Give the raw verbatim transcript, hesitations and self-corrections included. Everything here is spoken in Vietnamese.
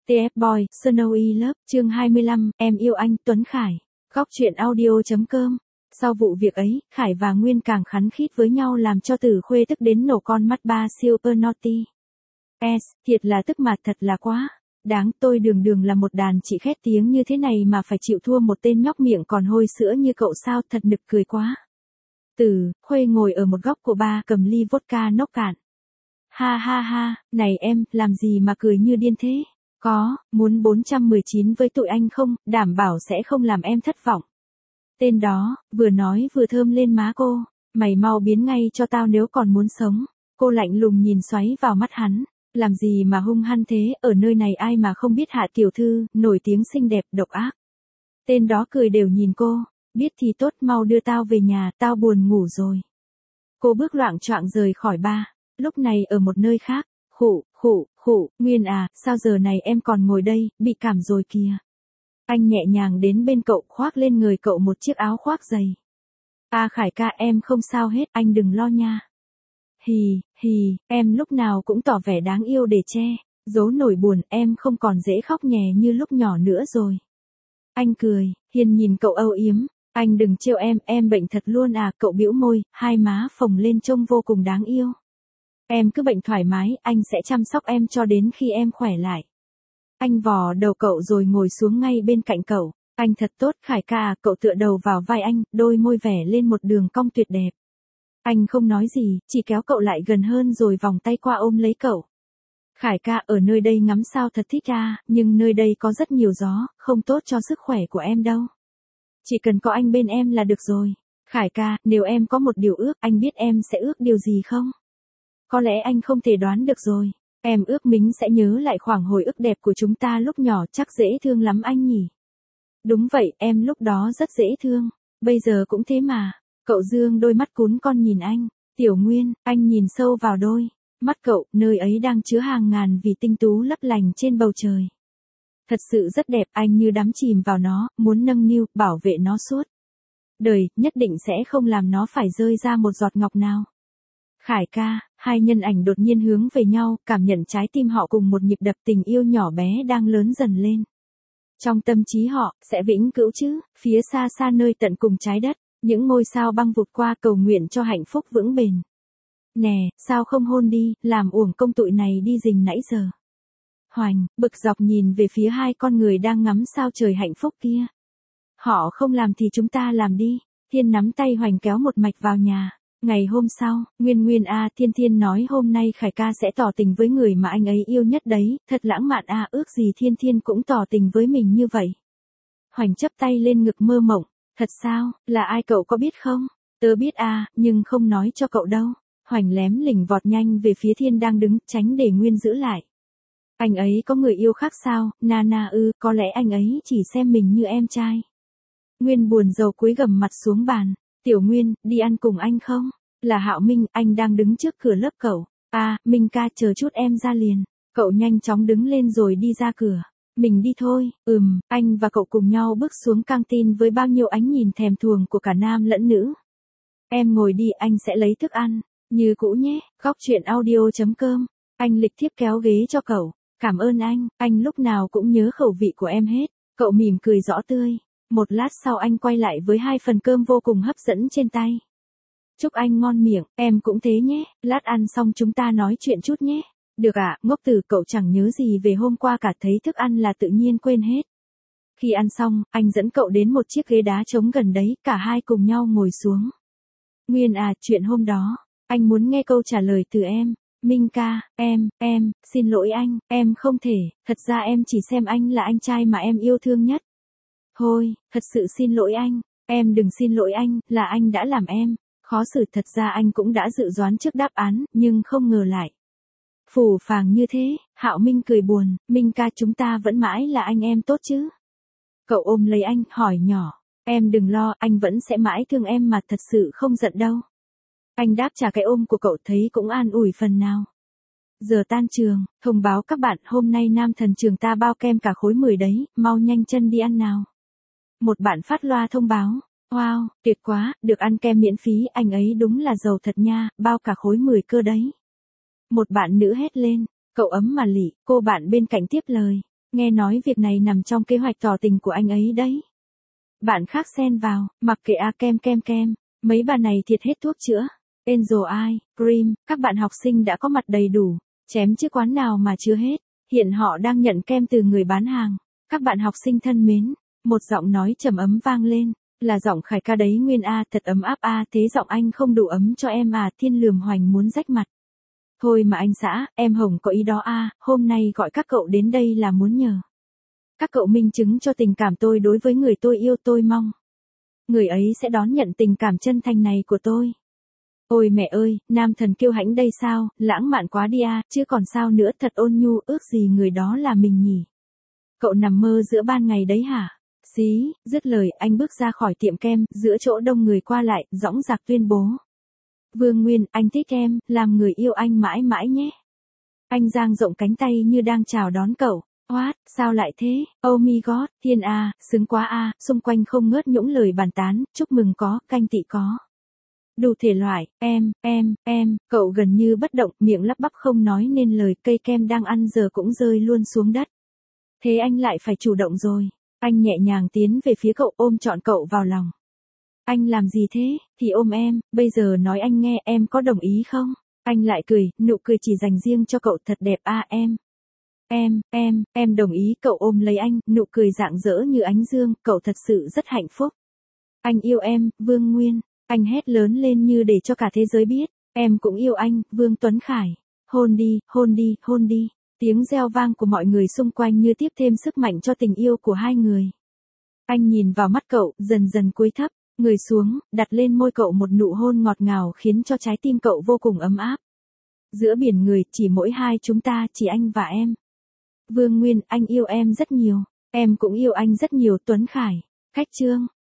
tê ép Boy, Snowy Love, chương hai mươi lăm, em yêu anh, Tuấn Khải. Góc truyện audio.com. Sau vụ việc ấy, Khải và Nguyên càng khắn khít với nhau làm cho Tử Khuê tức đến nổ con mắt ba super naughty. S, thiệt là tức mà thật là quá. Đáng, tôi đường đường là một đàn chị khét tiếng như thế này mà phải chịu thua một tên nhóc miệng còn hôi sữa như cậu sao, thật nực cười quá. Tử Khuê ngồi ở một góc của ba cầm ly vodka nốc cạn. Ha ha ha, này em, làm gì mà cười như điên thế? Có, muốn bốn trăm mười chín với tụi anh không, đảm bảo sẽ không làm em thất vọng. Tên đó, vừa nói vừa thơm lên má cô, mày mau biến ngay cho tao nếu còn muốn sống. Cô lạnh lùng nhìn xoáy vào mắt hắn, làm gì mà hung hăng thế, ở nơi này ai mà không biết Hạ tiểu thư, nổi tiếng xinh đẹp, độc ác. Tên đó cười đều nhìn cô, biết thì tốt, mau đưa tao về nhà, tao buồn ngủ rồi. Cô bước loạng choạng rời khỏi ba, lúc này ở một nơi khác, khụ, khụ, khụ, Nguyên à, sao giờ này em còn ngồi đây, bị cảm rồi kìa. Anh nhẹ nhàng đến bên cậu, khoác lên người cậu một chiếc áo khoác dày. À Khải ca, em không sao hết, anh đừng lo nha. Hì, hì, em lúc nào cũng tỏ vẻ đáng yêu để che, giấu nỗi buồn, em không còn dễ khóc nhè như lúc nhỏ nữa rồi. Anh cười, hiền nhìn cậu âu yếm, anh đừng trêu em, em bệnh thật luôn à, cậu bĩu môi, hai má phồng lên trông vô cùng đáng yêu. Em cứ bệnh thoải mái, anh sẽ chăm sóc em cho đến khi em khỏe lại. Anh vò đầu cậu rồi ngồi xuống ngay bên cạnh cậu. Anh thật tốt Khải ca à, cậu tựa đầu vào vai anh, đôi môi vẻ lên một đường cong tuyệt đẹp. Anh không nói gì, chỉ kéo cậu lại gần hơn rồi vòng tay qua ôm lấy cậu. Khải ca, ở nơi đây ngắm sao thật thích à, nhưng nơi đây có rất nhiều gió, không tốt cho sức khỏe của em đâu. Chỉ cần có anh bên em là được rồi. Khải ca, nếu em có một điều ước, anh biết em sẽ ước điều gì không? Có lẽ anh không thể đoán được rồi. Em ước mình sẽ nhớ lại khoảng hồi ức đẹp của chúng ta lúc nhỏ, chắc dễ thương lắm anh nhỉ? Đúng vậy, em lúc đó rất dễ thương. Bây giờ cũng thế mà. Cậu dương đôi mắt cún con nhìn anh. Tiểu Nguyên, anh nhìn sâu vào đôi mắt cậu, nơi ấy đang chứa hàng ngàn vì tinh tú lấp lành trên bầu trời. Thật sự rất đẹp, anh như đắm chìm vào nó, muốn nâng niu, bảo vệ nó suốt đời, nhất định sẽ không làm nó phải rơi ra một giọt ngọc nào. Khải ca, hai nhân ảnh đột nhiên hướng về nhau, cảm nhận trái tim họ cùng một nhịp đập, tình yêu nhỏ bé đang lớn dần lên. Trong tâm trí họ, sẽ vĩnh cửu chứ, phía xa xa nơi tận cùng trái đất, những ngôi sao băng vụt qua cầu nguyện cho hạnh phúc vững bền. Nè, sao không hôn đi, làm uổng công tụi này đi rình nãy giờ. Hoành, bực dọc nhìn về phía hai con người đang ngắm sao trời hạnh phúc kia. Họ không làm thì chúng ta làm đi. Thiên nắm tay Hoành kéo một mạch vào nhà. Ngày hôm sau, Nguyên Nguyên a à, Thiên Thiên nói hôm nay Khải ca sẽ tỏ tình với người mà anh ấy yêu nhất đấy, thật lãng mạn a à, ước gì Thiên Thiên cũng tỏ tình với mình như vậy. Hoành chấp tay lên ngực mơ mộng, thật sao, là ai cậu có biết không? Tớ biết a à, nhưng không nói cho cậu đâu. Hoành lém lỉnh vọt nhanh về phía Thiên đang đứng, tránh để Nguyên giữ lại. Anh ấy có người yêu khác sao, na na ư, có lẽ anh ấy chỉ xem mình như em trai. Nguyên buồn rầu cúi gằm mặt xuống bàn. Tiểu Nguyên, đi ăn cùng anh không? Là Hạo Minh, anh đang đứng trước cửa lớp cậu. À, Minh ca, chờ chút em ra liền. Cậu nhanh chóng đứng lên rồi đi ra cửa. Mình đi thôi. Ừm, anh và cậu cùng nhau bước xuống căng tin với bao nhiêu ánh nhìn thèm thuồng của cả nam lẫn nữ. Em ngồi đi, anh sẽ lấy thức ăn. Như cũ nhé, góc truyện audio.com. Anh lịch thiếp kéo ghế cho cậu. Cảm ơn anh, anh lúc nào cũng nhớ khẩu vị của em hết. Cậu mỉm cười rõ tươi. Một lát sau anh quay lại với hai phần cơm vô cùng hấp dẫn trên tay. Chúc anh ngon miệng, em cũng thế nhé, lát ăn xong chúng ta nói chuyện chút nhé. Được ạ, à, ngốc tử, cậu chẳng nhớ gì về hôm qua cả, thấy thức ăn là tự nhiên quên hết. Khi ăn xong, anh dẫn cậu đến một chiếc ghế đá trống gần đấy, cả hai cùng nhau ngồi xuống. Nguyên à, chuyện hôm đó, anh muốn nghe câu trả lời từ em. Minh ca, em, em, xin lỗi anh, em không thể, thật ra em chỉ xem anh là anh trai mà em yêu thương nhất. Thôi, thật sự xin lỗi anh, em đừng xin lỗi anh, là anh đã làm em khó xử, thật ra anh cũng đã dự đoán trước đáp án, nhưng không ngờ lại phù phàng như thế. Hạo Minh cười buồn, Minh ca, chúng ta vẫn mãi là anh em tốt chứ? Cậu ôm lấy anh, hỏi nhỏ, em đừng lo, anh vẫn sẽ mãi thương em mà, thật sự không giận đâu. Anh đáp trả cái ôm của cậu, thấy cũng an ủi phần nào. Giờ tan trường, thông báo các bạn, hôm nay nam thần trường ta bao kem cả khối mười đấy, mau nhanh chân đi ăn nào. Một bạn phát loa thông báo. Wow, tuyệt quá, được ăn kem miễn phí, anh ấy đúng là giàu thật nha, bao cả khối mười cơ đấy. Một bạn nữ hét lên, cậu ấm mà lỉ, cô bạn bên cạnh tiếp lời. Nghe nói việc này nằm trong kế hoạch tỏ tình của anh ấy đấy. Bạn khác xen vào, mặc kệ a kem kem kem, mấy bà này thiệt hết thuốc chữa. Angel Eye, Cream, các bạn học sinh đã có mặt đầy đủ, chém chứ quán nào mà chưa hết. Hiện họ đang nhận kem từ người bán hàng. Các bạn học sinh thân mến, một giọng nói trầm ấm vang lên, là giọng Khải ca đấy Nguyên a, thật ấm áp a, thế giọng anh không đủ ấm cho em à, Thiên lườm hoành muốn rách mặt. Thôi mà anh xã, em Hồng có ý đó a, hôm nay gọi các cậu đến đây là muốn nhờ các cậu minh chứng cho tình cảm tôi đối với người tôi yêu, tôi mong người ấy sẽ đón nhận tình cảm chân thành này của tôi. Ôi mẹ ơi, nam thần kiêu hãnh đây sao, lãng mạn quá đi a, chứ còn sao nữa, thật ôn nhu, ước gì người đó là mình nhỉ. Cậu nằm mơ giữa ban ngày đấy hả? Xí, dứt lời anh bước ra khỏi tiệm kem, giữa chỗ đông người qua lại, dõng dạc tuyên bố. Vương Nguyên, anh thích em, làm người yêu anh mãi mãi nhé. Anh dang rộng cánh tay như đang chào đón cậu. What, sao lại thế? Oh my god, Thiên a, xứng quá a, xung quanh không ngớt những lời bàn tán, chúc mừng có, canh tị có. Đủ thể loại, em, em, em, cậu gần như bất động, miệng lắp bắp không nói nên lời, cây kem đang ăn giờ cũng rơi luôn xuống đất. Thế anh lại phải chủ động rồi. Anh nhẹ nhàng tiến về phía cậu, ôm trọn cậu vào lòng. Anh làm gì thế, thì ôm em, bây giờ nói anh nghe, em có đồng ý không? Anh lại cười, nụ cười chỉ dành riêng cho cậu, thật đẹp a em. Em, em, em đồng ý, cậu ôm lấy anh, nụ cười rạng rỡ như ánh dương, cậu thật sự rất hạnh phúc. Anh yêu em, Vương Nguyên. Anh hét lớn lên như để cho cả thế giới biết, em cũng yêu anh, Vương Tuấn Khải. Hôn đi, hôn đi, hôn đi. Tiếng reo vang của mọi người xung quanh như tiếp thêm sức mạnh cho tình yêu của hai người. Anh nhìn vào mắt cậu, dần dần cúi thấp, người xuống, đặt lên môi cậu một nụ hôn ngọt ngào khiến cho trái tim cậu vô cùng ấm áp. Giữa biển người, chỉ mỗi hai chúng ta, chỉ anh và em. Vương Nguyên, anh yêu em rất nhiều, em cũng yêu anh rất nhiều, Tuấn Khải. Khách trương.